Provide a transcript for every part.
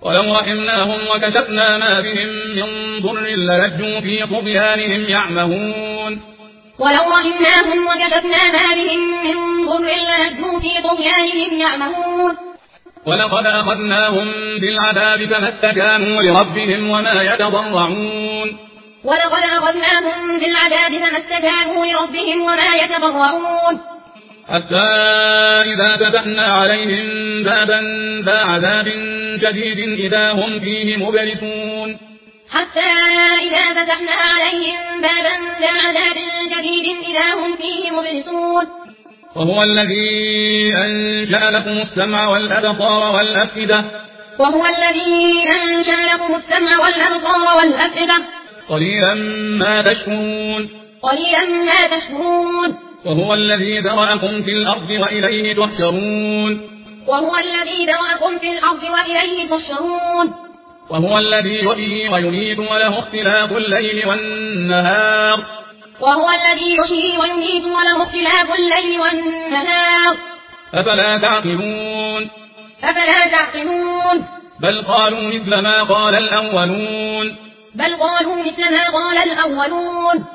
ولو رحمناهم وكشفنا ما بهم من ضر للجوا في طغيانهم يعمهون ولو رحمناهم وكشفنا ما بهم من ضر للجوا في طغيانهم يعمهون ولقد أخذناهم بالعذاب فما استكانوا لربهم وما يتضرعون ولقد أخذناهم بالعذاب فما استكانوا لربهم وما يتضرعون حتى إذا فتحنا عليهم بابا ذا عذاب شديد إذا هم فيه مبلسون حتى إذا فتحنا عليهم بابا ذا عذاب شديد إذا هم فيه مبلسون وهو الذي أنشأ لكم السمع والأبصار والأفئدة وهو الذي أنشأ لكم السمع والأبصار والأفئدة قليلا ما تشكرون قليلا ما تشكرون وهو الذي ذرأكم في الأرض وإليه تحشرون وهو الذي ذرأكم في الأرض وإليه تحشرون وهو الذي يحيي ويميت وله اختلاف الليل والنهار وهو الذي يحيي ويميت وله اختلاف الليل والنهار أفلا تعقلون أفلا تعقلون بل قالوا مثل ما قال الأولون بل قالوا مثل ما قال الأولون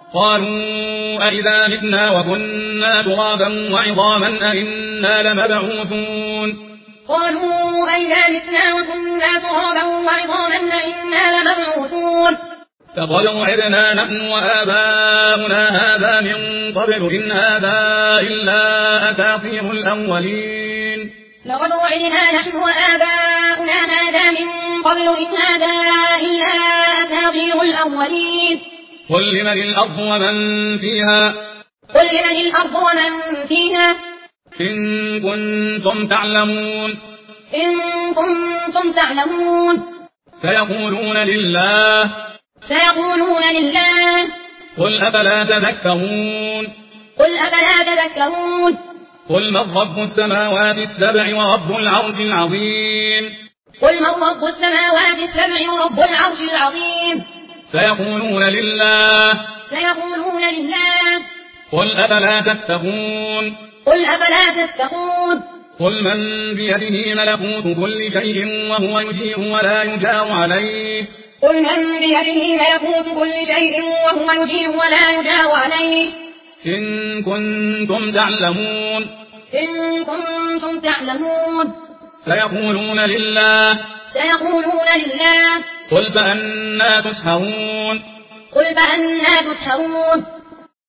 قالوا أئذا متنا وكنا ترابا وعظاما أئنا لمبعوثون قالوا أئذا متنا وكنا ترابا وعظاما أئنا لمبعوثون فقد وعدنا نحن وآباؤنا هذا من قبل إن هذا إلا أساطير الأولين لقد وعدنا نحن وآباؤنا هذا من قبل إن هذا إلا أساطير الأولين قل لمن الأرض ومن فيها قل لمن الأرض ومن فيها إن كنتم تعلمون إن كنتم تعلمون سيقولون لله سيقولون لله قل أفلا تذكرون قل أفلا تذكرون قل من رب السماوات السبع ورب العرش العظيم قل من رب السماوات السبع ورب العرش العظيم سيقولون لله سيقولون لله قل أفلا تتقون قل أفلا تتقون قل من بيده ملكوت كل شيء وهو يجير ولا يجار عليه قل من بيده ملكوت كل شيء وهو يجير ولا يجار عليه إن كنتم تعلمون إن كنتم تعلمون سيقولون لله سيقولون لله قل فأنا تسحرون قل فأنا تسحرون